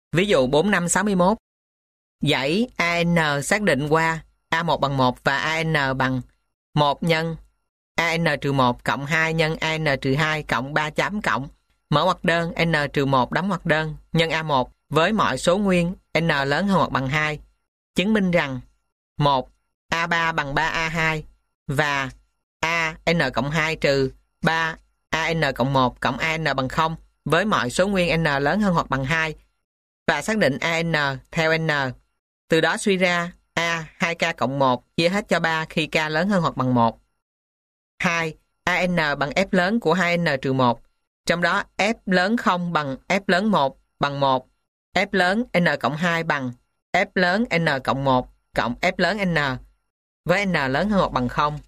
Ví dụ 4561. Dãy AN xác định qua A1 bằng 1 và AN bằng 1 nhân AN-1 cộng 2 nhân AN-2 cộng 3 chấm cộng mở ngoặc đơn N-1 đóng ngoặc đơn nhân A1 với mọi số nguyên N lớn hơn hoặc bằng 2. Chứng minh rằng 1. A3 bằng 3A2 và A N cộng 2 trừ 3 AN cộng 1 cộng AN bằng 0 với mọi số nguyên N lớn hơn hoặc bằng 2 và xác định AN theo N. Từ đó suy ra A 2K cộng 1 chia hết cho 3 khi K lớn hơn hoặc bằng 1. 2. AN bằng F lớn của 2N trừ 1. Trong đó F lớn 0 bằng F lớn 1 bằng 1. F lớn N cộng 2 bằng F lớn N cộng 1 cộng F lớn N với N lớn hơn hoặc bằng 0.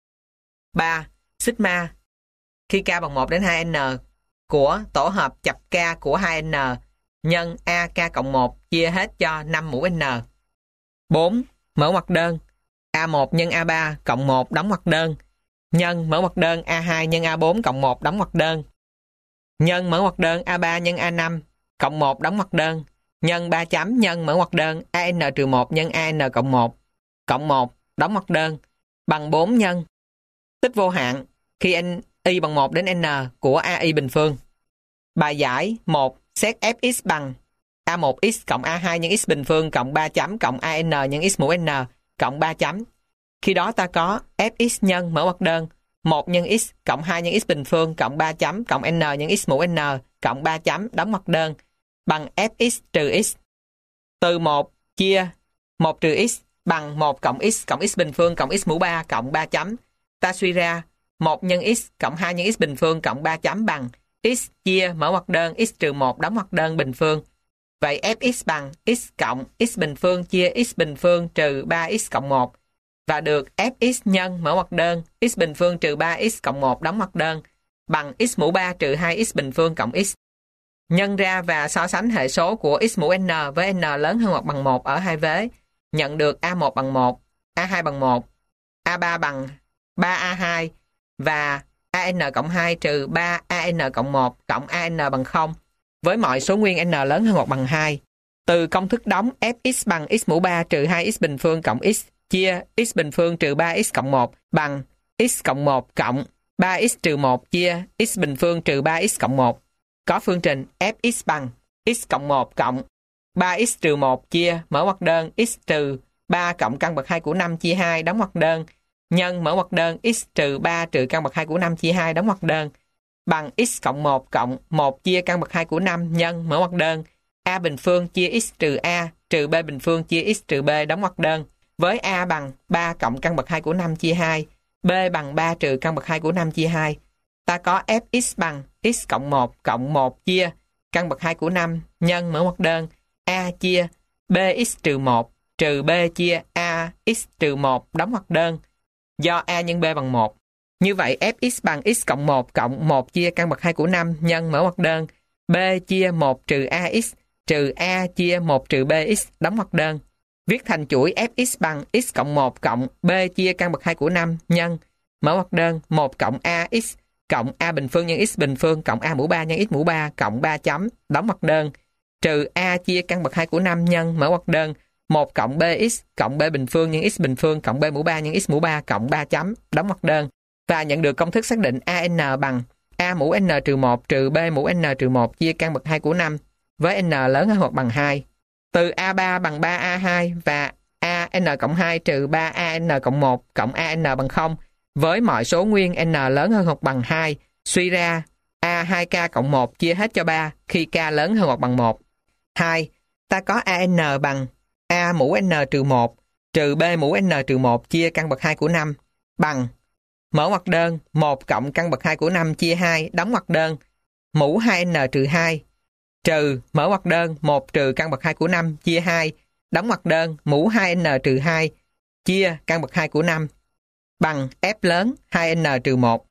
3. Sigma khi K bằng 1 đến 2N của tổ hợp chập K của 2N nhân AK cộng 1 chia hết cho 5 mũ N. 4. Mở ngoặc đơn A1 nhân A3 cộng 1 đóng ngoặc đơn nhân mở ngoặc đơn A2 nhân A4 cộng 1 đóng ngoặc đơn nhân mở ngoặc đơn A3 nhân A5 cộng 1 đóng ngoặc đơn nhân 3 chấm nhân mở ngoặc đơn AN-1 nhân AN cộng 1 cộng 1 đóng ngoặc đơn bằng 4 nhân tích vô hạn khi y bằng 1 đến N của AI bình phương. Bài giải 1. Xét Fx bằng A1x cộng A2 nhân x bình phương cộng 3 chấm cộng AN nhân x mũ N cộng 3 chấm. Khi đó ta có Fx nhân mở ngoặc đơn 1 nhân x cộng 2 nhân x bình phương cộng 3 chấm cộng N nhân x mũ N cộng 3 chấm đóng ngoặc đơn bằng Fx trừ x. Từ 1 chia 1 trừ x bằng 1 cộng x bình phương cộng x mũ 3 cộng 3 chấm. Ta suy ra 1 nhân x cộng 2 nhân x bình phương cộng 3 chấm bằng x chia mở ngoặc đơn x trừ 1 đóng ngoặc đơn bình phương. Vậy Fx bằng x cộng x bình phương chia x bình phương trừ 3x cộng 1 và được Fx nhân mở ngoặc đơn x bình phương trừ 3x cộng 1 đóng ngoặc đơn bằng x mũ 3 trừ 2x bình phương cộng x. Nhân ra và so sánh hệ số của x mũ N với N lớn hơn hoặc bằng 1 ở hai vế, nhận được A1 bằng 1, A2 bằng 1, A3 bằng 3A2 và AN cộng 2 trừ 3 AN cộng 1 cộng AN bằng 0 với mọi số nguyên N lớn hơn hoặc bằng 2. Từ công thức đóng Fx bằng x mũ 3 trừ 2x bình phương cộng x chia x bình phương trừ 3x cộng 1 bằng x cộng 1 cộng 3x trừ 1 chia x bình phương trừ 3x cộng 1. Có phương trình Fx bằng x cộng 1 cộng 3x trừ 1 chia mở ngoặc đơn x trừ 3 cộng căn bậc 2 của 5 chia 2 đóng ngoặc đơn nhân mở ngoặc đơn x trừ 3 trừ căn bậc 2 của 5 chia 2 đóng ngoặc đơn bằng x cộng 1 chia căn bậc 2 của 5 nhân mở ngoặc đơn A bình phương chia x trừ A trừ B bình phương chia x trừ B đóng ngoặc đơn với A bằng 3 cộng căn bậc 2 của 5 chia 2, B bằng 3 trừ căn bậc 2 của 5 chia 2. Ta có Fx bằng x cộng 1 chia căn bậc 2 của 5 nhân mở ngoặc đơn A chia Bx trừ 1 trừ B chia Ax trừ 1 đóng ngoặc đơn do A nhân B bằng 1. Như vậy Fx bằng x cộng 1 chia căn bậc 2 của 5 nhân mở ngoặc đơn B chia 1 trừ Ax trừ A chia 1 trừ Bx đóng ngoặc đơn. Viết thành chuỗi Fx bằng x cộng 1 cộng B chia căn bậc 2 của 5 nhân mở ngoặc đơn 1 cộng Ax cộng A bình phương nhân x bình phương cộng A mũ 3 nhân x mũ 3 cộng 3 chấm đóng ngoặc đơn trừ A chia căn bậc 2 của 5 nhân mở ngoặc đơn 1 cộng Bx cộng B bình phương nhân x bình phương cộng B mũ 3 nhân x mũ 3 cộng 3 chấm đóng ngoặc đơn và nhận được công thức xác định AN bằng A mũ N trừ 1 trừ B mũ N trừ 1 chia căn bậc 2 của 5 với N lớn hơn hoặc bằng 2. Từ A3 bằng 3A2 và AN cộng 2 trừ 3AN cộng 1 cộng AN bằng 0 với mọi số nguyên N lớn hơn hoặc bằng 2, suy ra A2K cộng 1 chia hết cho 3 khi K lớn hơn hoặc bằng 1. 2. Ta có AN bằng A mũ N trừ 1 trừ B mũ N trừ 1 chia căn bậc 2 của 5 bằng mở ngoặc đơn 1 cộng căn bậc 2 của 5 chia 2 đóng ngoặc đơn mũ 2N trừ 2 trừ mở ngoặc đơn 1 trừ căn bậc 2 của 5 chia 2 đóng ngoặc đơn mũ 2N trừ 2 chia căn bậc 2 của 5 bằng F lớn 2N trừ 1.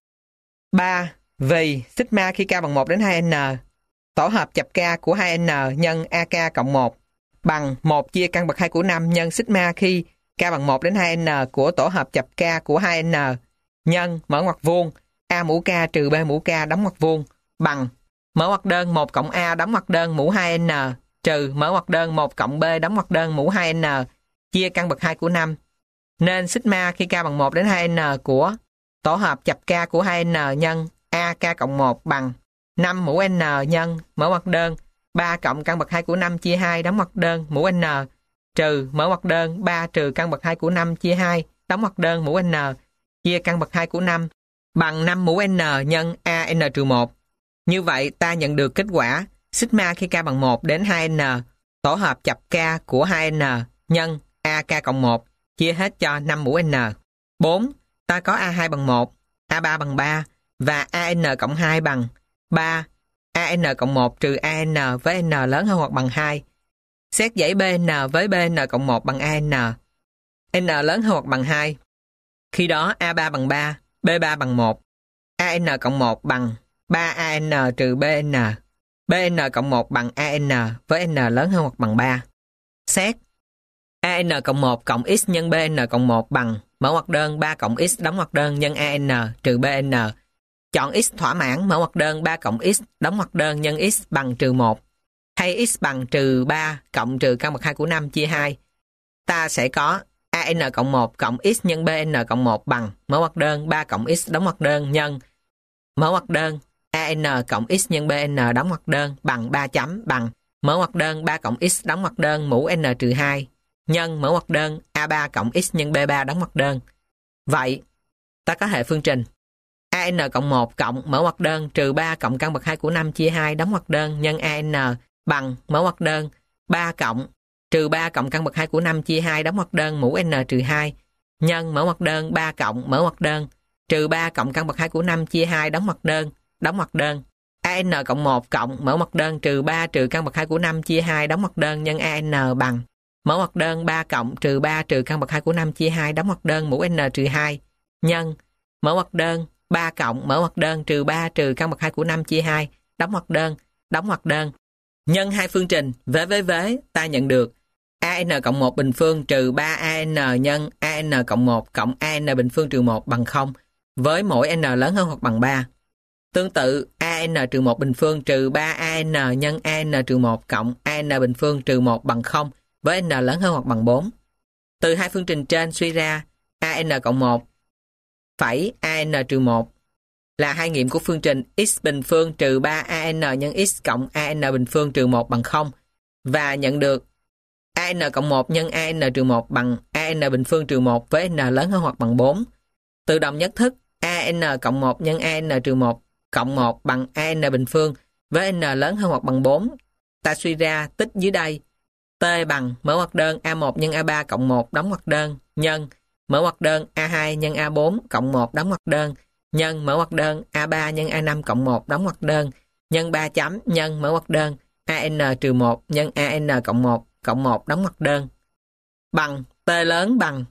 3. Vì sigma khi K bằng 1 đến 2N tổ hợp chập K của 2N nhân AK cộng 1 bằng 1 chia căn bậc 2 của 5 nhân sigma khi K bằng 1 đến 2N của tổ hợp chập K của 2N nhân mở ngoặc vuông A mũ K trừ B mũ K đóng ngoặc vuông bằng mở ngoặc đơn 1 cộng A đóng ngoặc đơn mũ 2N trừ mở ngoặc đơn 1 cộng B đóng ngoặc đơn mũ 2n chia căn bậc 2 của 5. Nên sigma khi k bằng 1 đến 2n của tổ hợp chập k của 2n nhân AK cộng 1 bằng 5 mũ n nhân mở ngoặc đơn 3 cộng căn bậc 2 của 5 chia 2 đóng ngoặc đơn mũ n trừ mở ngoặc đơn 3 trừ căn bậc 2 của 5 chia 2 đóng ngoặc đơn mũ n chia căn bậc 2 của 5 bằng 5 mũ n nhân AN-1. Như vậy ta nhận được kết quả sigma khi k bằng 1 đến 2n tổ hợp chập k của 2n nhân AK cộng 1 chia hết cho 5 mũ n. 4. Ta có A2 bằng 1, A3 bằng 3 và AN cộng 2 bằng 3, AN cộng 1 trừ AN với N lớn hơn hoặc bằng 2. Xét dãy BN với BN cộng 1 bằng AN. N lớn hơn hoặc bằng 2. Khi đó A3 bằng 3, B3 bằng 1. AN cộng 1 bằng 3AN trừ BN. BN cộng 1 bằng AN với N lớn hơn hoặc bằng 3. Xét AN cộng 1 cộng X nhân BN cộng 1 bằng mở ngoặc đơn 3 cộng X đóng ngoặc đơn nhân AN trừ BN. Chọn X thỏa mãn mở ngoặc đơn 3 cộng X đóng ngoặc đơn nhân X bằng trừ 1. Hay X bằng trừ 3 cộng trừ căn bậc 2 của 5 chia 2. Ta sẽ có AN cộng 1 cộng X nhân BN cộng 1 bằng mở ngoặc đơn 3 cộng X đóng ngoặc đơn nhân mở ngoặc đơn AN cộng X nhân BN đóng ngoặc đơn bằng 3 chấm bằng mở ngoặc đơn 3 cộng X đóng ngoặc đơn mũ N trừ 2 nhân mở ngoặc đơn A3 cộng X nhân B3 đóng ngoặc đơn. Vậy, ta có hệ phương trình AN cộng 1 cộng mở ngoặc đơn trừ 3 cộng căn bậc 2 của 5 chia 2 đóng ngoặc đơn nhân AN bằng mở ngoặc đơn 3 cộng trừ 3 cộng căn bậc 2 của 5 chia 2 đóng ngoặc đơn mũ N trừ 2 nhân mở ngoặc đơn 3 cộng mở ngoặc đơn trừ 3 cộng căn bậc 2 của 5 chia 2 đóng ngoặc đơn AN cộng 1 cộng mở ngoặc đơn trừ 3 trừ căn bậc 2 của 5 chia 2 đóng ngoặc đơn nhân AN bằng mở ngoặc đơn 3 cộng trừ 3 trừ căn bậc 2 của 5 chia 2 đóng ngoặc đơn mũ N trừ 2 nhân mở ngoặc đơn 3 cộng mở ngoặc đơn trừ 3 trừ căn bậc 2 của 5 chia 2 đóng ngoặc đơn. Nhân hai phương trình vế ta nhận được AN cộng 1 bình phương trừ 3AN nhân AN cộng 1 cộng AN bình phương trừ 1 bằng 0 với mỗi N lớn hơn hoặc bằng 3. Tương tự AN trừ 1 bình phương trừ 3AN nhân AN trừ 1 cộng AN bình phương trừ 1 bằng 0 với N lớn hơn hoặc bằng 4. Từ hai phương trình trên suy ra AN cộng 1 phẩy AN trừ 1 là hai nghiệm của phương trình x bình phương trừ 3AN nhân x cộng AN bình phương trừ 1 bằng 0 và nhận được AN cộng 1 nhân AN trừ 1 bằng AN bình phương trừ 1 với N lớn hơn hoặc bằng 4. Tự động nhất thức AN cộng 1 nhân AN trừ 1 cộng 1 bằng AN bình phương với N lớn hơn hoặc bằng 4. Ta suy ra tích dưới đây T bằng mở ngoặc đơn A1 nhân A3 cộng 1 đóng ngoặc đơn nhân mở ngoặc đơn A2 nhân A4 cộng 1 đóng ngoặc đơn nhân mở ngoặc đơn A3 nhân A5 cộng 1 đóng ngoặc đơn nhân 3 chấm nhân mở ngoặc đơn AN trừ 1 nhân AN cộng 1 đóng ngoặc đơn bằng T lớn bằng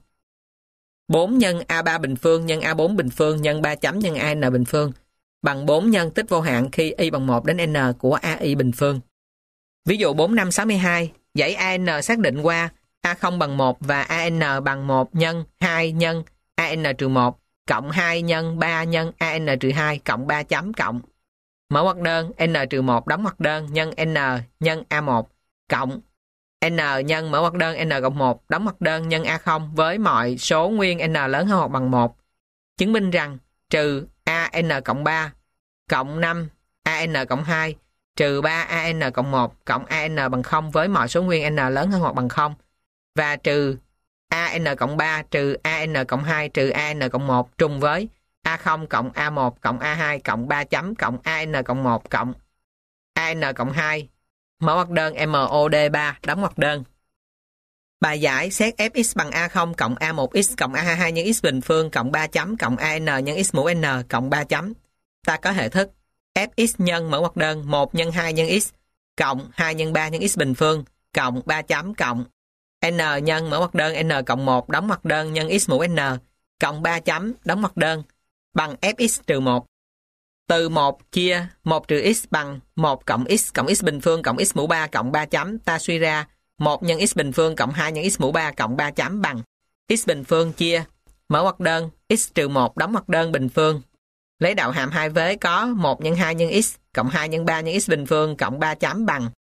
4 nhân A3 bình phương nhân A4 bình phương nhân 3 chấm nhân AN bình phương bằng 4 nhân tích vô hạn khi y bằng 1 đến N của AI bình phương. Ví dụ 4562, dãy AN xác định qua A0 bằng 1 và AN bằng 1 nhân 2 nhân AN trừ 1 cộng 2 nhân 3 nhân AN trừ 2 cộng 3 chấm cộng mở ngoặc đơn N trừ 1 đóng ngoặc đơn nhân N nhân A1 cộng N nhân mở ngoặc đơn N cộng 1 đóng ngoặc đơn nhân A0 với mọi số nguyên N lớn hơn hoặc bằng 1. Chứng minh rằng trừ AN cộng 3 cộng 5 AN cộng 2 trừ 3 AN cộng 1 cộng AN bằng 0 với mọi số nguyên N lớn hơn hoặc bằng 0 và trừ AN cộng 3 trừ AN cộng 2 trừ AN cộng 1 trùng với A0 cộng A1 cộng A2 cộng 3 chấm cộng AN cộng 1 cộng AN cộng 2 mở ngoặc đơn MOD3 đóng ngoặc đơn. Bài giải xét Fx bằng A0 cộng A1x cộng A22 nhân x bình phương cộng 3 chấm cộng AN nhân x mũ N cộng 3 chấm. Ta có hệ thức Fx nhân mở ngoặc đơn 1 nhân 2 nhân x cộng 2 nhân 3 nhân x bình phương cộng 3 chấm cộng N nhân mở ngoặc đơn N cộng 1 đóng ngoặc đơn nhân x mũ N cộng 3 chấm đóng ngoặc đơn bằng Fx trừ 1. Từ 1 chia 1 trừ x bằng 1 cộng x bình phương cộng x mũ 3 cộng 3 chấm. Ta suy ra 1 nhân x bình phương cộng 2 nhân x mũ 3 cộng 3 chấm bằng x bình phương chia mở ngoặc đơn x trừ 1 đóng ngoặc đơn bình phương. Lấy đạo hàm hai vế có 1 nhân 2 nhân x cộng 2 nhân 3 nhân x bình phương cộng 3 chấm bằng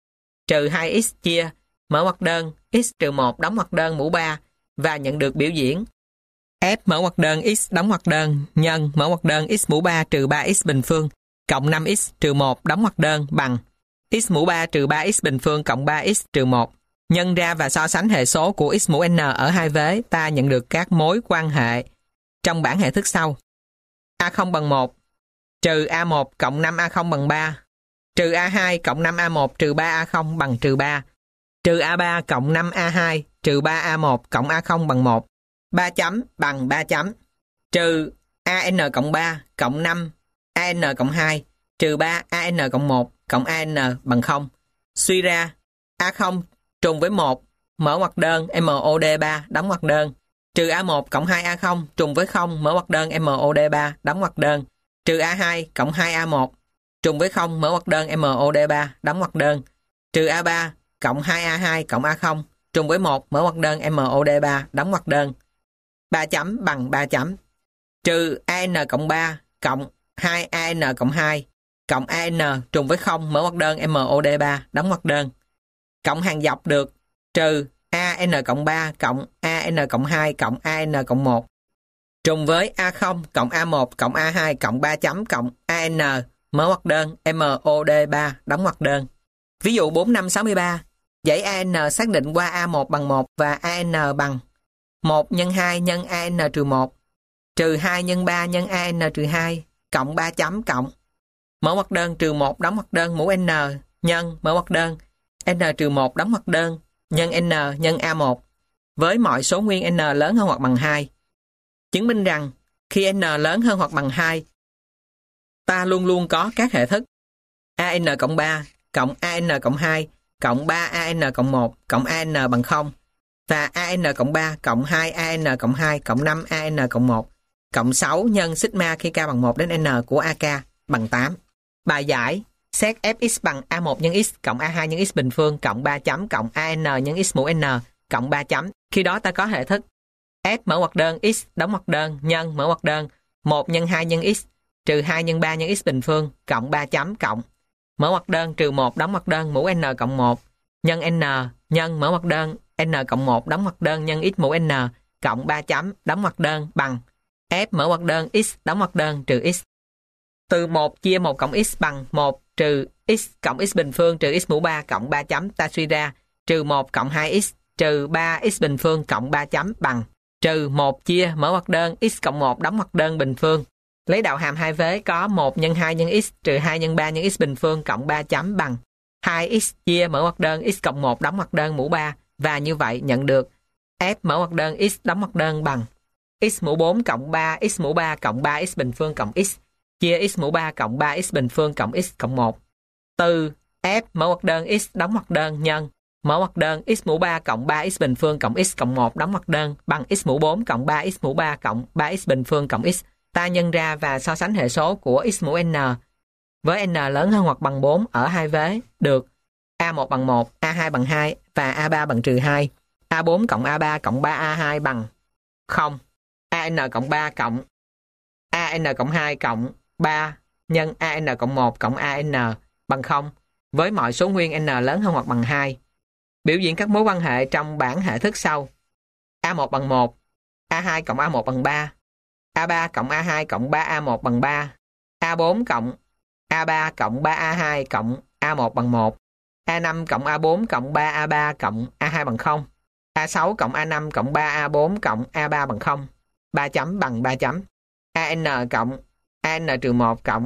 trừ 2x chia mở ngoặc đơn x trừ 1 đóng ngoặc đơn mũ 3 và nhận được biểu diễn f mở ngoặc đơn x đóng ngoặc đơn nhân mở ngoặc đơn x mũ 3 trừ 3x bình phương cộng 5x trừ 1 đóng ngoặc đơn bằng x mũ 3 trừ 3x bình phương cộng 3x trừ 1. Nhân ra và so sánh hệ số của x mũ n ở hai vế, ta nhận được các mối quan hệ trong bảng hệ thức sau. A0 bằng 1 trừ A1 cộng 5A0 bằng 3 trừ A2 cộng 5A1 trừ 3A0 bằng trừ 3 trừ A3 cộng 5A2 trừ 3A1 cộng A0 bằng 1. 3 chấm bằng 3 chấm trừ AN cộng 3 cộng 5 AN cộng 2 trừ 3 AN cộng 1 cộng AN bằng 0. Suy ra A0 trùng với 1 mở ngoặc đơn MOD3 đóng ngoặc đơn trừ A1 cộng 2A0 trùng với 0 mở ngoặc đơn MOD3 đóng ngoặc đơn trừ A2 cộng 2A1 trùng với 0 mở ngoặc đơn MOD3 đóng ngoặc đơn trừ A3 cộng 2A2 cộng A0 trùng với 1 mở ngoặc đơn MOD3 đóng ngoặc đơn. 3 chấm bằng 3 chấm trừ AN cộng 3 cộng 2 AN cộng 2 cộng AN trùng với 0 mở ngoặc đơn MOD3 đóng ngoặc đơn cộng hàng dọc được trừ AN cộng 3 cộng AN cộng 2 cộng AN cộng 1 trùng với A0 cộng A1 cộng A2 cộng 3 chấm cộng AN mở ngoặc đơn MOD3 đóng ngoặc đơn. Ví dụ 4563 dãy AN xác định qua A1 bằng 1 và AN bằng 1 nhân 2 nhân AN trừ 1 trừ 2 nhân 3 nhân AN trừ 2 cộng 3 chấm cộng mở ngoặc đơn trừ 1 đóng ngoặc đơn mũ N nhân mở ngoặc đơn N trừ 1 đóng ngoặc đơn nhân N nhân A1 với mọi số nguyên N lớn hơn hoặc bằng 2. Chứng minh rằng khi N lớn hơn hoặc bằng 2, ta luôn luôn có các hệ thức AN cộng 3 cộng AN cộng 2 cộng 3 AN cộng 1 cộng AN bằng 0 và AN cộng 3 cộng 2 AN cộng 2 cộng 5 AN cộng 1 cộng 6 nhân sigma khi k bằng 1 đến N của AK bằng 8. Bài giải xét Fx bằng A1 nhân x cộng A2 nhân x bình phương cộng 3 chấm cộng AN nhân x mũ N cộng 3 chấm. Khi đó ta có hệ thức F mở ngoặc đơn x đóng ngoặc đơn nhân mở ngoặc đơn 1 nhân 2 nhân x trừ 2 nhân 3 nhân x bình phương cộng 3 chấm cộng mở ngoặc đơn trừ 1 đóng ngoặc đơn mũ N cộng 1 nhân N nhân mở ngoặc đơn N cộng 1 đóng ngoặc đơn nhân x mũ N cộng 3 chấm đóng ngoặc đơn bằng F mở ngoặc đơn x đóng ngoặc đơn trừ x. Từ 1 chia 1 cộng x bằng 1 trừ x cộng x bình phương trừ x mũ 3 cộng 3 chấm, ta suy ra trừ 1 cộng 2x trừ 3x bình phương cộng 3 chấm bằng trừ 1 chia mở ngoặc đơn x cộng 1 đóng ngoặc đơn bình phương. Lấy đạo hàm hai vế có 1 nhân 2 nhân x trừ 2 nhân 3 nhân x bình phương cộng 3 chấm bằng 2x chia mở ngoặc đơn x cộng 1 đóng ngoặc đơn mũ 3 và như vậy nhận được F mở ngoặc đơn x đóng ngoặc đơn bằng x mũ 4 cộng 3 x mũ 3 cộng 3x bình phương cộng x chia x mũ 3 cộng 3x bình phương cộng x cộng 1. Từ F mở ngoặc đơn x đóng ngoặc đơn nhân mở ngoặc đơn x mũ 3 cộng 3x bình phương cộng x cộng 1 đóng ngoặc đơn bằng x mũ 4 cộng 3x mũ 3 cộng 3x bình phương cộng x. Ta nhân ra và so sánh hệ số của x mũ n với n lớn hơn hoặc bằng 4 ở hai vế được A1 bằng 1, A2 bằng 2 và A3 bằng trừ 2. A4 cộng A3 cộng 3A2 bằng 0. AN cộng 3 cộng AN cộng 2 cộng 3 nhân AN cộng 1 cộng AN bằng 0 với mọi số nguyên n lớn hơn hoặc bằng 2. Biểu diễn các mối quan hệ trong bảng hệ thức sau. A1 bằng 1, A2 cộng A1 bằng 3, A3 cộng A2 cộng 3A1 bằng 3, A4 cộng A3 cộng 3A2 cộng A1 bằng 1, A5 cộng A4 cộng 3A3 cộng A2 bằng 0, A6 cộng A5 cộng 3A4 cộng A3 bằng 0. 3 chấm bằng 3 chấm. AN cộng AN trừ 1 cộng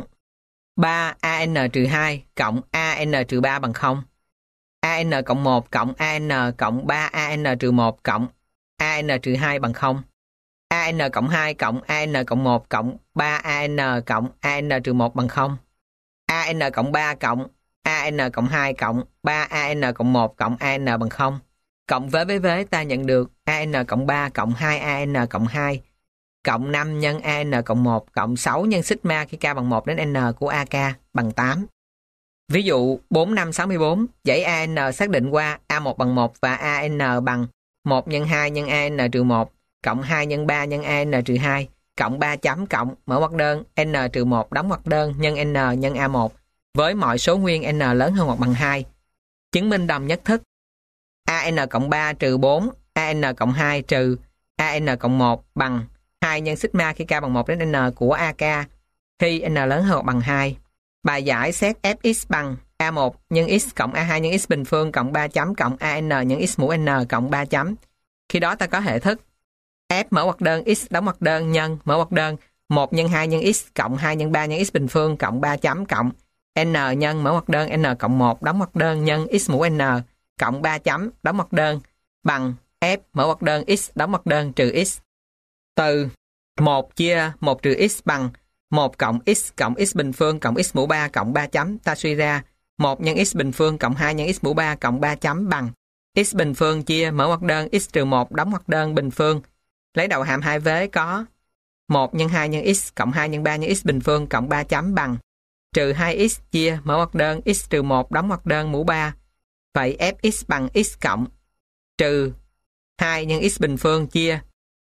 3 AN trừ 2 cộng AN trừ 3 bằng 0. AN cộng 1 cộng AN cộng 3 AN trừ 1 cộng AN trừ 2 bằng 0. AN cộng 2 cộng AN cộng 1 cộng 3 AN cộng AN trừ 1 bằng 0. AN cộng 3 cộng AN cộng 2 cộng 3 AN cộng 1 cộng AN bằng 0. Cộng với ta nhận được AN cộng 3 cộng 2 AN cộng 2 cộng 5 nhân AN cộng 1 cộng 6 nhân sigma khi k bằng 1 đến N của AK bằng 8. Ví dụ 4564 dãy AN xác định qua A1 bằng 1 và AN bằng 1 nhân 2 nhân AN trừ 1 cộng 2 nhân 3 nhân AN trừ 2 cộng 3 chấm cộng mở ngoặc đơn N trừ 1 đóng ngoặc đơn nhân N nhân A1 với mọi số nguyên N lớn hơn hoặc bằng 2. Chứng minh đồng nhất thức. AN cộng 3 trừ 4, AN cộng 2 trừ AN cộng 1 bằng 2 nhân sigma khi K bằng 1 đến N của AK khi N lớn hơn hoặc bằng 2. Bài giải xét Fx bằng A1 nhân x cộng A2 nhân x bình phương cộng 3 chấm cộng AN nhân x mũ N cộng 3 chấm. Khi đó ta có hệ thức F mở ngoặc đơn x đóng ngoặc đơn nhân mở ngoặc đơn 1 nhân 2 nhân x cộng 2 nhân 3 nhân x bình phương cộng 3 chấm cộng N nhân mở ngoặc đơn N cộng 1 đóng ngoặc đơn nhân x mũ N cộng 3 chấm đóng ngoặc đơn bằng F mở ngoặc đơn x đóng ngoặc đơn trừ x. Từ 1 chia 1 trừ x bằng 1 cộng x bình phương cộng x mũ 3 cộng 3 chấm. Ta suy ra 1 nhân x bình phương cộng 2 nhân x mũ 3 cộng 3 chấm bằng x bình phương chia mở ngoặc đơn x trừ 1 đóng ngoặc đơn bình phương. Lấy đầu hàm hai vế có 1 nhân 2 nhân x cộng 2 nhân 3 nhân x bình phương cộng 3 chấm bằng trừ 2x chia mở ngoặc đơn x trừ 1 đóng ngoặc đơn mũ 3. Vậy Fx bằng x cộng trừ 2 nhân x bình phương chia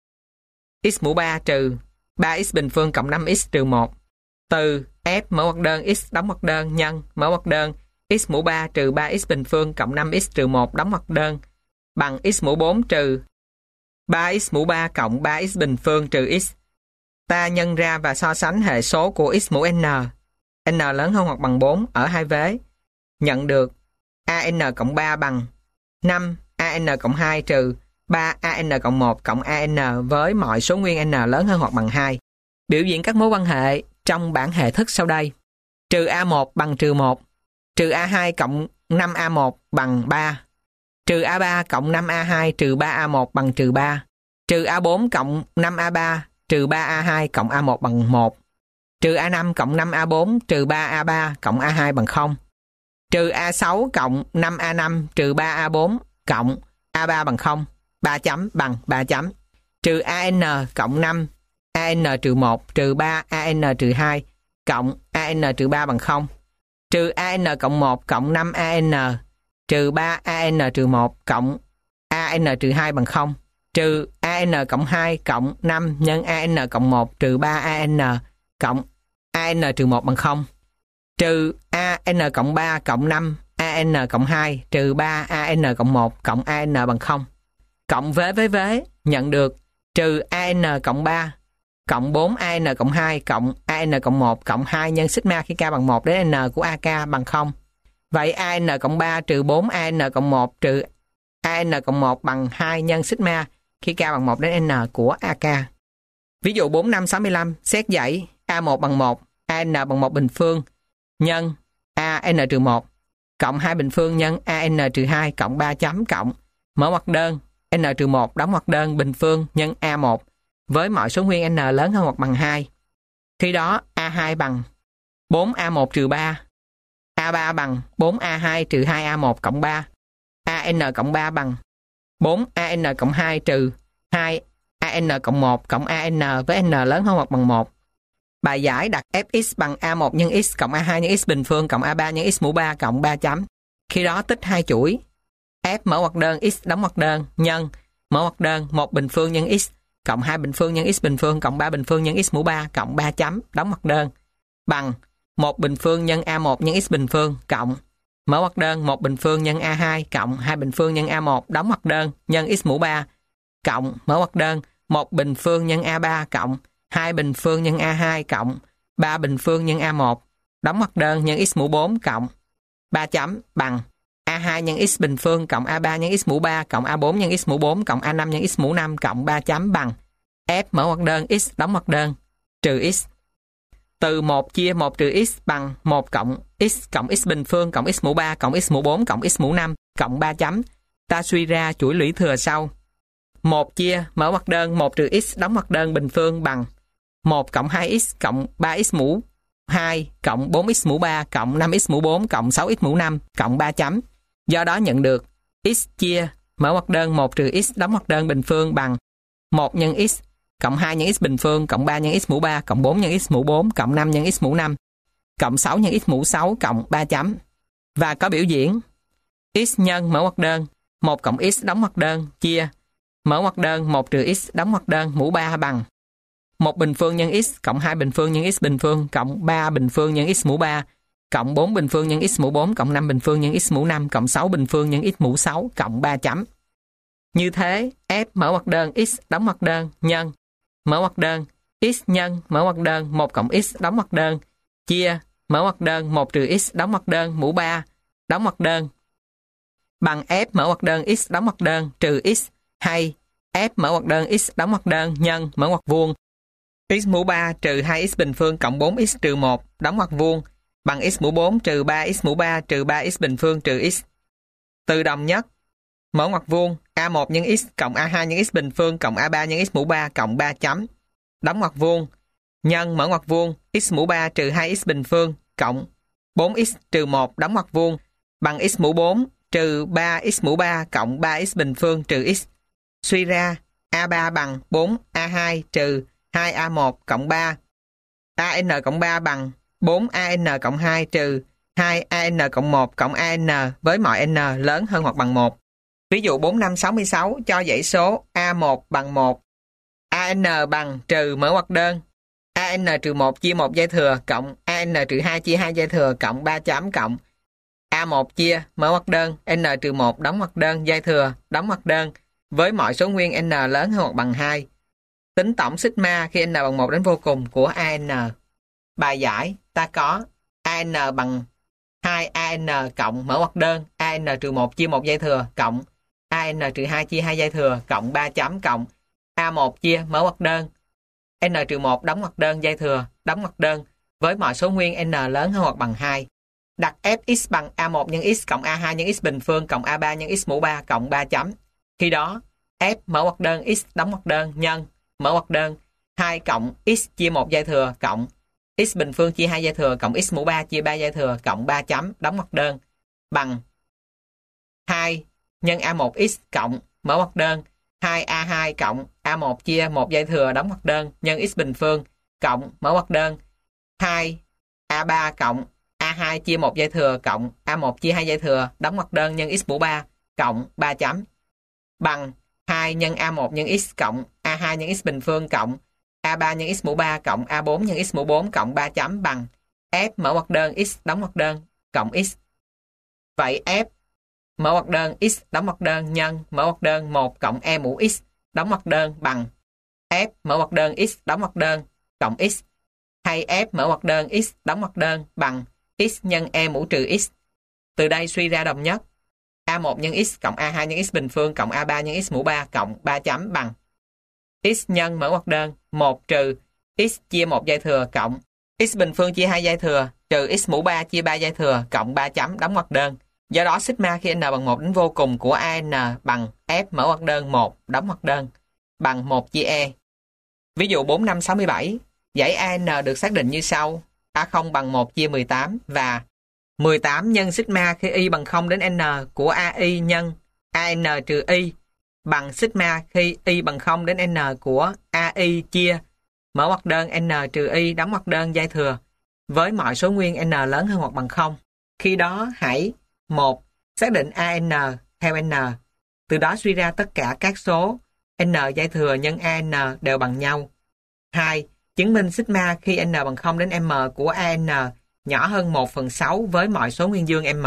x mũ 3 trừ 3x bình phương cộng 5x trừ 1. Từ F mở ngoặc đơn x đóng ngoặc đơn nhân mở ngoặc đơn x mũ 3 trừ 3x bình phương cộng 5x trừ 1 đóng ngoặc đơn bằng x mũ 4 trừ 3x mũ 3 cộng 3x bình phương trừ x. Ta nhân ra và so sánh hệ số của x mũ N. N lớn hơn hoặc bằng 4 ở hai vế. Nhận được AN cộng 3 bằng 5 AN cộng 2 trừ 3 AN cộng 1 cộng AN với mọi số nguyên N lớn hơn hoặc bằng 2. Biểu diễn các mối quan hệ trong bảng hệ thức sau đây. Trừ A1 bằng trừ 1. Trừ A2 cộng 5A1 bằng 3. Trừ A3 cộng 5A2 trừ 3A1 bằng trừ 3. Trừ A4 cộng 5A3 trừ 3A2 cộng A1 bằng 1. Trừ A5 cộng 5A4 trừ 3A3 cộng A2 bằng 0. Trừ A6 cộng 5A5 trừ 3A4 cộng A3 bằng 0. 3 chấm bằng 3 chấm. Trừ AN cộng 5 AN trừ 1 trừ 3 AN trừ 2 cộng AN trừ 3 bằng 0. Trừ AN cộng 1 cộng 5 AN trừ 3 AN trừ 1 cộng AN trừ 2 bằng 0. Trừ AN cộng 2 cộng 5 nhân AN cộng 1 trừ 3 AN cộng AN trừ 1 bằng 0. Trừ AN cộng 3 cộng 5 AN cộng 2 trừ 3 AN cộng 1 cộng AN bằng 0. Cộng với nhận được trừ AN cộng 3 cộng 4 AN cộng 2 cộng AN cộng 1 cộng 2 nhân sigma khi K bằng 1 đến N của AK bằng 0. Vậy AN cộng 3 trừ 4 AN cộng 1 trừ AN cộng 1 bằng 2 nhân sigma khi K bằng 1 đến N của AK. Ví dụ 4, 5, 65 xét dãy A1 bằng 1, AN bằng 1 bình phương nhân AN trừ 1 cộng 2 bình phương nhân AN trừ 2 cộng 3 chấm cộng mở ngoặc đơn N trừ 1 đóng ngoặc đơn bình phương nhân A1 với mọi số nguyên N lớn hơn hoặc bằng 2. Khi đó A2 bằng 4A1 trừ 3, A3 bằng 4A2 trừ 2A1 cộng 3, AN cộng 3 bằng 4AN cộng 2 trừ 2 AN cộng 1 cộng AN với N lớn hơn hoặc bằng 1. Bài giải đặt Fx bằng A1 nhân x cộng A2 nhân x bình phương cộng A3 nhân x mũ 3 cộng 3 chấm. Khi đó tích hai chuỗi F mở ngoặc đơn x đóng ngoặc đơn nhân mở ngoặc đơn 1 bình phương nhân x cộng 2 bình phương nhân x bình phương cộng 3 bình phương nhân x mũ 3 cộng 3 chấm đóng ngoặc đơn bằng 1 bình phương nhân A1 nhân x bình phương cộng mở ngoặc đơn 1 bình phương nhân A2 cộng 2 bình phương nhân A1 đóng ngoặc đơn nhân x mũ 3 cộng mở ngoặc đơn 1 bình phương nhân A3 cộng 2 bình phương nhân A2 cộng 3 bình phương nhân A1 đóng ngoặc đơn nhân x mũ 4 cộng 3 chấm bằng A2 nhân x bình phương cộng A3 nhân x mũ 3 cộng A4 nhân x mũ 4 cộng A5 nhân x mũ 5 cộng 3 chấm bằng F mở ngoặc đơn x đóng ngoặc đơn trừ x. Từ 1 chia 1 trừ x bằng 1 cộng x bình phương cộng x mũ 3 cộng x mũ 4 cộng x mũ 5 cộng 3 chấm. Ta suy ra chuỗi lũy thừa sau. 1 chia mở ngoặc đơn 1 trừ x đóng ngoặc đơn bình phương bằng 1 cộng 2x cộng 3x mũ 2 cộng 4x mũ 3 cộng 5x mũ 4 cộng 6x mũ 5 cộng 3 chấm. Do đó nhận được x chia mở ngoặc đơn 1 trừ x đóng ngoặc đơn bình phương bằng 1 nhân x cộng 2 nhân x bình phương cộng 3 nhân x mũ 3 cộng 4 nhân x mũ 4 cộng 5 nhân x mũ 5 cộng 6 nhân x mũ 6 cộng 3 chấm. Và có biểu diễn x nhân mở ngoặc đơn 1 cộng x đóng ngoặc đơn chia mở ngoặc đơn 1 trừ x đóng ngoặc đơn mũ 3 bằng 1 bình phương nhân x cộng 2 bình phương nhân x bình phương cộng 3 bình phương nhân x mũ 3 cộng 4 bình phương nhân x mũ 4 cộng 5 bình phương nhân x mũ 5 cộng 6 bình phương nhân x mũ 6 cộng 3 chấm. Như thế, f mở ngoặc đơn x đóng ngoặc đơn nhân mở ngoặc đơn x nhân mở ngoặc đơn 1 cộng x đóng ngoặc đơn chia mở ngoặc đơn 1 trừ x đóng ngoặc đơn mũ 3 đóng ngoặc đơn bằng f mở ngoặc đơn x đóng ngoặc đơn trừ x hay f mở ngoặc đơn x đóng ngoặc đơn nhân mở ngoặc vuông x mũ 3 trừ 2x bình phương cộng 4x trừ 1 đóng ngoặc vuông bằng x mũ 4 trừ 3x mũ 3 trừ 3x bình phương trừ x. Từ đồng nhất, mở ngoặc vuông A1 nhân x cộng A2 nhân x bình phương cộng A3 nhân x mũ 3 cộng 3 chấm. Đóng ngoặc vuông nhân mở ngoặc vuông x mũ 3 trừ 2x bình phương cộng 4x trừ 1 đóng ngoặc vuông bằng x mũ 4 trừ 3x mũ 3 cộng 3x bình phương trừ x. Suy ra A3 bằng 4A2 trừ 2A1 cộng 3. AN cộng 3 bằng 4AN cộng 2 trừ 2AN cộng 1 cộng AN với mọi N lớn hơn hoặc bằng 1. Ví dụ 4566 cho dãy số A1 bằng 1. AN bằng trừ mở ngoặc đơn AN trừ 1 chia 1 dây thừa cộng AN trừ 2 chia 2 dây thừa cộng 3 chấm cộng A1 chia mở ngoặc đơn N trừ 1 đóng ngoặc đơn dây thừa đóng ngoặc đơn với mọi số nguyên N lớn hơn hoặc bằng 2. Tính tổng sigma khi N bằng 1 đến vô cùng của AN. Bài giải ta có AN bằng 2AN cộng mở ngoặc đơn AN trừ 1 chia 1 dây thừa cộng AN trừ 2 chia 2 dây thừa cộng 3 chấm cộng A1 chia mở ngoặc đơn N trừ 1 đóng ngoặc đơn dây thừa đóng ngoặc đơn với mọi số nguyên N lớn hơn hoặc bằng 2. Đặt Fx bằng A1 nhân x cộng A2 nhân x bình phương cộng A3 nhân x mũ 3 cộng 3 chấm. Khi đó F mở ngoặc đơn x đóng ngoặc đơn nhân mở ngoặc đơn 2 cộng x chia 1 dây thừa cộng x bình phương chia 2 dây thừa cộng x mũ 3 chia 3 dây thừa cộng 3 chấm đóng ngoặc đơn bằng 2 nhân A1x cộng mở ngoặc đơn 2A2 cộng A1 chia 1 dây thừa đóng ngoặc đơn nhân x bình phương cộng mở ngoặc đơn 2A3 cộng A2 chia 1 dây thừa cộng A1 chia 2 dây thừa đóng ngoặc đơn nhân x mũ 3 cộng 3 chấm bằng 2 nhân A1 nhân x cộng A2 nhân x bình phương cộng A3 nhân x mũ 3 cộng A4 nhân x mũ 4 cộng 3 chấm bằng F mở ngoặc đơn x đóng ngoặc đơn cộng x. Vậy F mở ngoặc đơn x đóng ngoặc đơn nhân mở ngoặc đơn 1 cộng E mũ x đóng ngoặc đơn bằng F mở ngoặc đơn x đóng ngoặc đơn cộng x hay F mở ngoặc đơn x đóng ngoặc đơn bằng x nhân E mũ trừ x. Từ đây suy ra đồng nhất A1 nhân x cộng A2 nhân x bình phương cộng A3 nhân x mũ 3 cộng 3 chấm bằng x nhân mở ngoặc đơn 1 trừ x chia 1 dây thừa cộng x bình phương chia 2 dây thừa trừ x mũ 3 chia 3 dây thừa cộng 3 chấm đóng ngoặc đơn. Do đó sigma khi n bằng 1 đến vô cùng của AN bằng F mở ngoặc đơn 1 đóng ngoặc đơn bằng 1 chia E. Ví dụ 4567, dãy AN được xác định như sau: A0 bằng 1 chia 18 và 18 nhân sigma khi y bằng 0 đến n của AI nhân AN trừ y bằng sigma khi y bằng 0 đến n của AI chia mở ngoặc đơn n trừ y đóng ngoặc đơn dây thừa với mọi số nguyên n lớn hơn hoặc bằng 0. Khi đó hãy 1. Xác định AN theo n. Từ đó suy ra tất cả các số n dây thừa nhân AN đều bằng nhau. 2. Chứng minh sigma khi n bằng 0 đến m của AN nhỏ hơn 1/6 với mọi số nguyên dương m.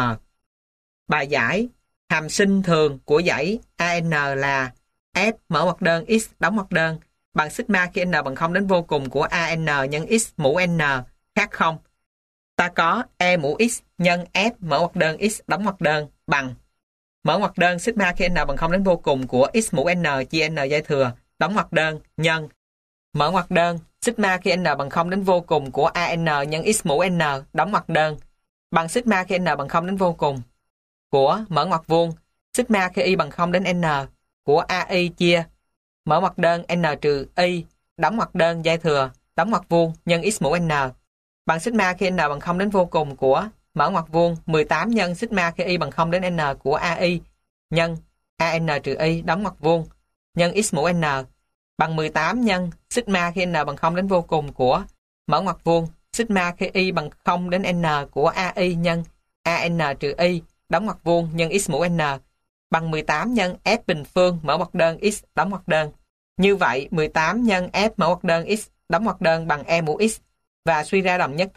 Bài giải: hàm sinh thường của dãy AN là F mở ngoặc đơn x đóng ngoặc đơn bằng sigma khi n bằng 0 đến vô cùng của AN nhân x mũ n khác 0. Ta có E mũ x nhân F mở ngoặc đơn x đóng ngoặc đơn bằng mở ngoặc đơn sigma khi n bằng 0 đến vô cùng của x mũ n chia n dây thừa đóng ngoặc đơn nhân mở ngoặc đơn sigma khi n bằng 0 đến vô cùng của AN nhân x mũ n đóng ngoặc đơn bằng sigma khi n bằng 0 đến vô cùng của mở ngoặc vuông sigma khi y bằng 0 đến n của AI chia mở ngoặc đơn n trừ y đóng ngoặc đơn dây thừa đóng ngoặc vuông nhân x mũ n bằng sigma khi n bằng 0 đến vô cùng của mở ngoặc vuông 18 nhân sigma khi y bằng 0 đến n của AI nhân AN trừ y đóng ngoặc vuông nhân x mũ n bằng 18 nhân sigma khi n bằng 0 đến vô cùng của mở ngoặc vuông sigma khi y bằng 0 đến n của AI nhân AN trừ y đóng ngoặc vuông nhân x mũ n bằng 18 nhân F bình phương mở ngoặc đơn x đóng ngoặc đơn. Như vậy 18 nhân F mở ngoặc đơn x đóng ngoặc đơn bằng E mũ x và suy ra đồng nhất thức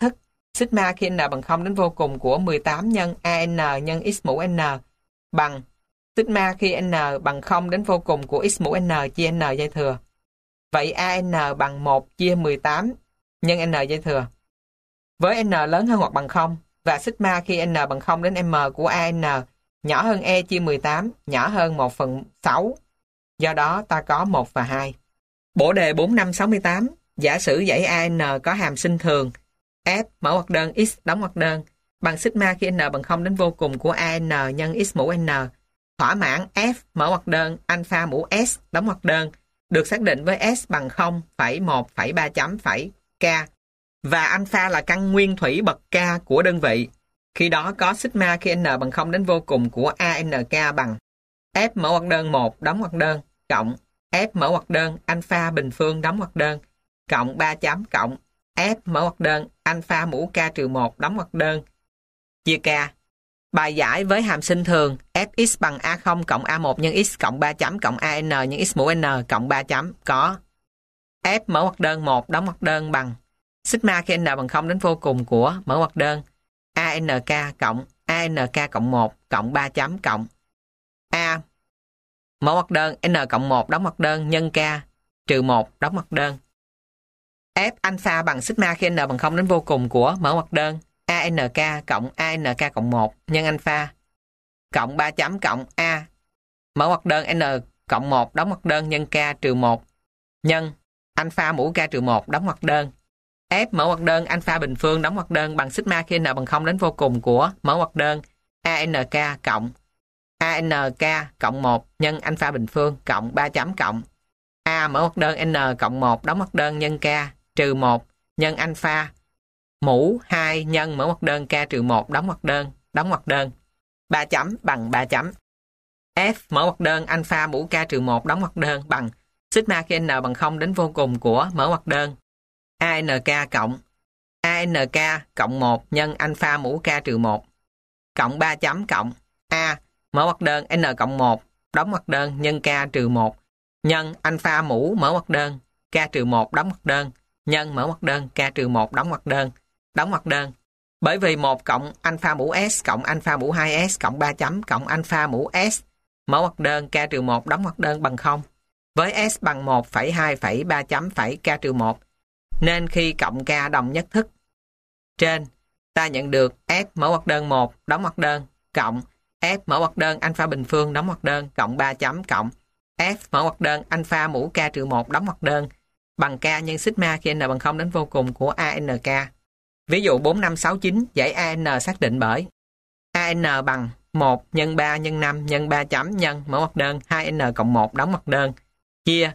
Sigma khi n bằng 0 đến vô cùng của 18 nhân AN nhân x mũ n bằng sigma khi n bằng 0 đến vô cùng của x mũ n chia n dây thừa. Vậy AN bằng 1 chia 18 nhân n dây thừa. Với n lớn hơn hoặc bằng 0 và sigma khi n bằng 0 đến m của AN nhỏ hơn e chia 18, nhỏ hơn 1/6. Do đó ta có 1 và 2. Bổ đề 4568, giả sử dãy AN có hàm sinh thường F mở ngoặc đơn x đóng ngoặc đơn bằng sigma khi n bằng 0 đến vô cùng của AN nhân x mũ n thỏa mãn F mở ngoặc đơn alpha mũ S đóng ngoặc đơn được xác định với S bằng 0,1,3 chấm phẩy K và alpha là căn nguyên thủy bậc K của đơn vị. Khi đó có sigma khi n bằng 0 đến vô cùng của ANK bằng F mở ngoặc đơn 1 đóng ngoặc đơn cộng F mở ngoặc đơn alpha bình phương đóng ngoặc đơn cộng 3 chấm cộng F mở ngoặc đơn alpha mũ K trừ 1 đóng ngoặc đơn chia K. Bài giải với hàm sinh thường Fx bằng A0 cộng A1 nhân x cộng 3 chấm cộng AN nhân x mũ n cộng 3 chấm có F mở ngoặc đơn 1 đóng ngoặc đơn bằng sigma khi n bằng 0 đến vô cùng của mở ngoặc đơn ANK cộng ANK cộng 1 cộng 3 chấm cộng A mở ngoặc đơn N cộng 1 đóng ngoặc đơn nhân K trừ 1 đóng ngoặc đơn. F alpha bằng sigma khi n bằng 0 đến vô cùng của mở ngoặc đơn ANK cộng ANK cộng 1 nhân alpha cộng 3 chấm cộng A mở ngoặc đơn N cộng 1 đóng ngoặc đơn nhân K trừ 1 nhân alpha mũ K trừ 1 đóng ngoặc đơn. F mở ngoặc đơn alpha bình phương đóng ngoặc đơn bằng sigma khi n bằng 0 đến vô cùng của mở ngoặc đơn ANK cộng ANK cộng 1 nhân alpha bình phương cộng 3 chấm cộng A mở ngoặc đơn N cộng 1 đóng ngoặc đơn nhân K trừ 1 nhân alpha mũ 2 nhân mở ngoặc đơn K trừ 1 đóng ngoặc đơn 3 chấm bằng 3 chấm. F mở ngoặc đơn alpha mũ K trừ 1 đóng ngoặc đơn bằng sigma khi n bằng 0 đến vô cùng của mở ngoặc đơn ANK cộng 1 nhân alpha mũ K trừ 1 cộng 3 chấm cộng A mở ngoặc đơn N cộng 1 đóng ngoặc đơn nhân K trừ 1 nhân alpha mũ mở ngoặc đơn K trừ 1 đóng ngoặc đơn nhân mở ngoặc đơn K trừ 1 đóng ngoặc đơn. Bởi vì 1 cộng alpha mũ S cộng alpha mũ 2S cộng 3 chấm cộng alpha mũ S mở ngoặc đơn K trừ 1 đóng ngoặc đơn bằng 0 với S bằng 1,2,3 chấm phẩy K trừ 1 nên khi cộng K đồng nhất thức trên ta nhận được F mở ngoặc đơn 1 đóng ngoặc đơn cộng F mở ngoặc đơn alpha bình phương đóng ngoặc đơn cộng 3 chấm cộng F mở ngoặc đơn alpha mũ K trừ 1 đóng ngoặc đơn bằng K nhân sigma khi n bằng 0 đến vô cùng của ANK. Ví dụ 4569 dãy AN xác định bởi AN bằng 1 nhân 3 nhân 5 nhân 3 chấm nhân mở ngoặc đơn 2N cộng 1 đóng ngoặc đơn chia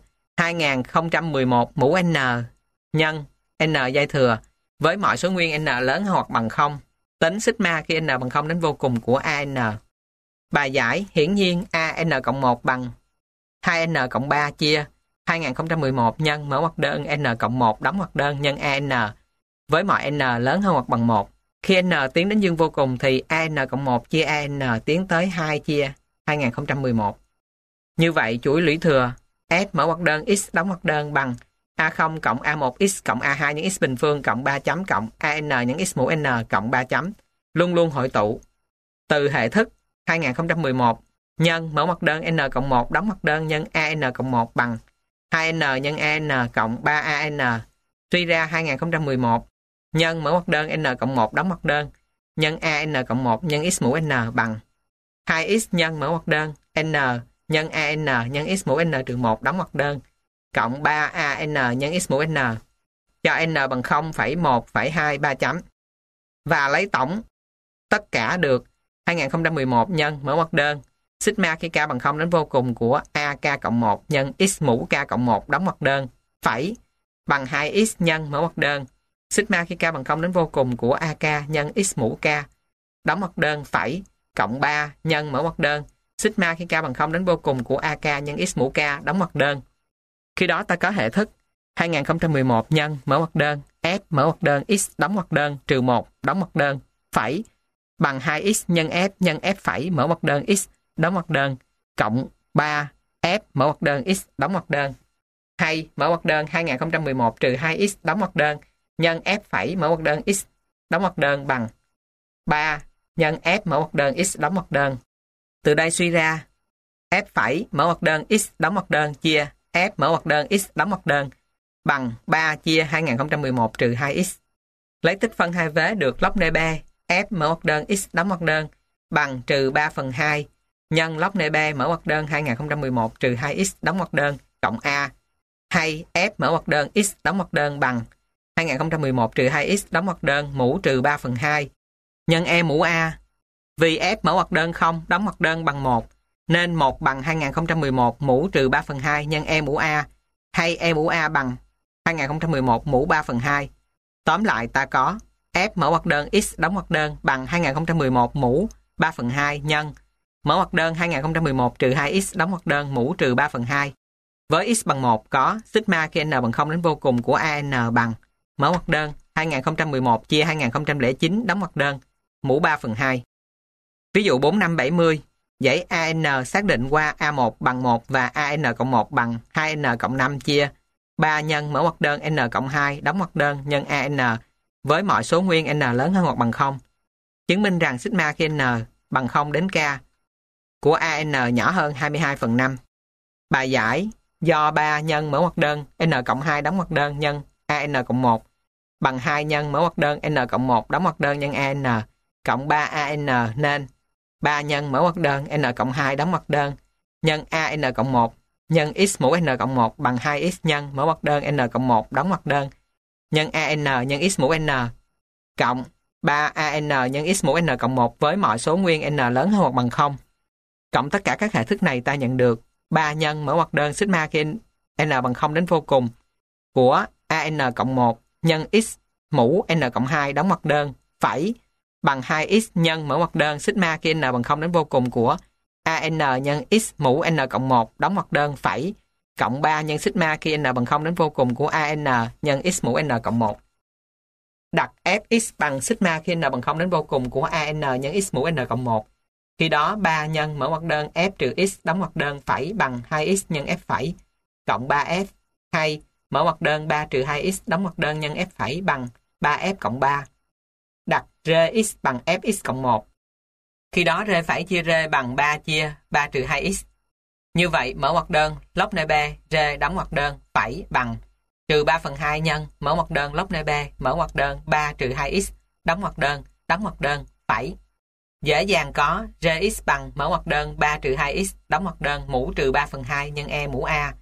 2011 mũ N nhân N dây thừa với mọi số nguyên N lớn hoặc bằng 0 tính sigma khi N bằng 0 đến vô cùng của AN. Bài giải hiển nhiên AN cộng 1 bằng 2N cộng 3 chia 2011 nhân mở ngoặc đơn N cộng 1 đóng ngoặc đơn nhân AN với mọi N lớn hơn hoặc bằng 1. Khi N tiến đến dương vô cùng thì AN cộng 1 chia AN tiến tới 2 chia 2011. Như vậy chuỗi lũy thừa F mở ngoặc đơn x đóng ngoặc đơn bằng A0 cộng A1x cộng A2 nhân x bình phương cộng 3 chấm cộng AN nhân x mũ N cộng 3 chấm luôn luôn hội tụ từ hệ thức 2011 nhân mở ngoặc đơn N cộng 1 đóng ngoặc đơn nhân AN cộng 1 bằng 2N nhân AN cộng 3AN suy ra 2011 nhân mở ngoặc đơn N cộng 1 đóng ngoặc đơn nhân AN cộng 1 nhân x mũ N bằng 2x nhân mở ngoặc đơn N nhân AN nhân x mũ N trừ 1 đóng ngoặc đơn cộng 3AN nhân x mũ N cho N bằng 0,1,23 chấm và lấy tổng tất cả được 2011 nhân mở ngoặc đơn sigma khi K bằng 0 đến vô cùng của AK cộng 1 nhân x mũ K cộng 1 đóng ngoặc đơn phẩy bằng 2x nhân mở ngoặc đơn sigma khi K bằng 0 đến vô cùng của AK nhân x mũ K đóng ngoặc đơn phẩy cộng 3 nhân mở ngoặc đơn sigma khi K bằng 0 đến vô cùng của AK nhân x mũ K đóng ngoặc đơn. Khi đó ta có hệ thức 2011 nhân mở ngoặc đơn F mở ngoặc đơn x đóng ngoặc đơn trừ 1 đóng ngoặc đơn phẩy bằng 2x nhân F phẩy mở ngoặc đơn x đóng ngoặc đơn cộng 3 F mở ngoặc đơn x đóng ngoặc đơn hay mở ngoặc đơn 2011 trừ 2x đóng ngoặc đơn nhân F phẩy mở ngoặc đơn x đóng ngoặc đơn bằng 3 nhân F mở ngoặc đơn X đóng ngoặc đơn. Từ đây suy ra F phẩy mở ngoặc đơn X đóng ngoặc đơn chia F mở ngoặc đơn X đóng ngoặc đơn bằng 3 chia 2011 trừ 2X. Lấy tích phân hai vế được log nơi B, F mở ngoặc đơn X đóng ngoặc đơn bằng trừ 3 phần 2 nhân log nơi B mở ngoặc đơn 2011 trừ 2X đóng ngoặc đơn cộng A, hay F mở ngoặc đơn X đóng ngoặc đơn bằng 2011 trừ 2X đóng ngoặc đơn mũ trừ 3 phần 2 nhân E mũ A. Vì F mở ngoặc đơn 0 đóng ngoặc đơn bằng 1, nên 1 bằng 2011 mũ trừ 3 phần 2 nhân E mũ A, hay E mũ A bằng 2011 mũ 3 phần 2. Tóm lại ta có F mở ngoặc đơn X đóng ngoặc đơn bằng 2011 mũ 3 phần 2 nhân mở ngoặc đơn 2011 trừ 2X đóng ngoặc đơn mũ trừ 3 phần 2. Với X bằng 1 có sigma khi n bằng 0 đến vô cùng của AN bằng mở ngoặc đơn 2011 chia 2009 đóng ngoặc đơn mũ 3 phần 2. Ví dụ 4570, dãy AN xác định qua A1 bằng 1 và AN cộng 1 bằng 2N cộng 5 chia 3 nhân mở ngoặc đơn N cộng 2 đóng ngoặc đơn nhân AN với mọi số nguyên N lớn hơn hoặc bằng 0. Chứng minh rằng sigma khi N bằng 0 đến K của AN nhỏ hơn 22 phần 5. Bài giải do 3 nhân mở ngoặc đơn N cộng 2 đóng ngoặc đơn nhân AN cộng 1 bằng 2 nhân mở ngoặc đơn N cộng 1 đóng ngoặc đơn nhân AN cộng 3 AN nên 3 nhân mở ngoặc đơn N cộng 2 đóng ngoặc đơn nhân AN cộng 1 nhân X mũ N cộng 1 bằng 2X nhân mở ngoặc đơn N cộng 1 đóng ngoặc đơn nhân AN nhân X mũ N cộng 3 AN nhân X mũ N cộng 1 với mọi số nguyên N lớn hơn hoặc bằng 0. Cộng tất cả các hệ thức này ta nhận được 3 nhân mở ngoặc đơn sigma khi N bằng 0 đến vô cùng của AN cộng 1 nhân X mũ N cộng 2 đóng ngoặc đơn phẩy bằng 2X nhân mở ngoặc đơn sigma khi N bằng 0 đến vô cùng của AN nhân X mũ N cộng 1 đóng ngoặc đơn phẩy cộng 3 nhân sigma khi N bằng 0 đến vô cùng của AN nhân X mũ N cộng 1. Đặt Fx bằng sigma khi N bằng 0 đến vô cùng của AN nhân X mũ N cộng 1. Khi đó 3 nhân mở ngoặc đơn F trừ X đóng ngoặc đơn phẩy bằng 2X nhân F phẩy cộng 3F, hay mở ngoặc đơn 3 trừ 2X đóng ngoặc đơn nhân F phẩy bằng 3F cộng 3. Đặt Rx bằng Fx cộng 1. Khi đó R phẩy chia R bằng 3 chia 3 trừ 2X. Như vậy mở ngoặc đơn log nơi B R đóng ngoặc đơn phẩy bằng trừ 3 phần 2 nhân mở ngoặc đơn log nơi B mở ngoặc đơn 3 trừ 2X đóng ngoặc đơn phẩy. Dễ dàng có Rx bằng mở ngoặc đơn 3 trừ 2X đóng ngoặc đơn mũ trừ 3 phần 2 nhân E mũ A.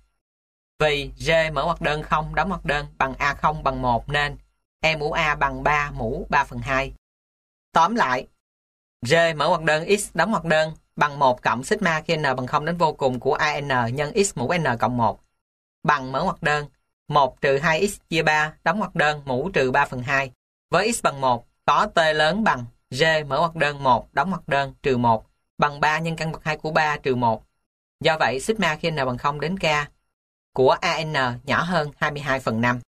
Vì R mở ngoặc đơn 0 đóng ngoặc đơn bằng A0 bằng 1 nên E mũ A bằng 3 mũ 3 phần 2. Tóm lại, R mở ngoặc đơn X đóng ngoặc đơn bằng 1 cộng sigma khi N bằng 0 đến vô cùng của AN nhân X mũ N cộng 1 bằng mở ngoặc đơn 1 trừ 2X chia 3 đóng ngoặc đơn mũ trừ 3 phần 2. Với X bằng 1 có T lớn bằng R mở ngoặc đơn 1 đóng ngoặc đơn trừ 1 bằng 3 nhân căn bậc 2 của 3 trừ 1. Do vậy sigma khi N bằng 0 đến K của AN nhỏ hơn 22 phần 5.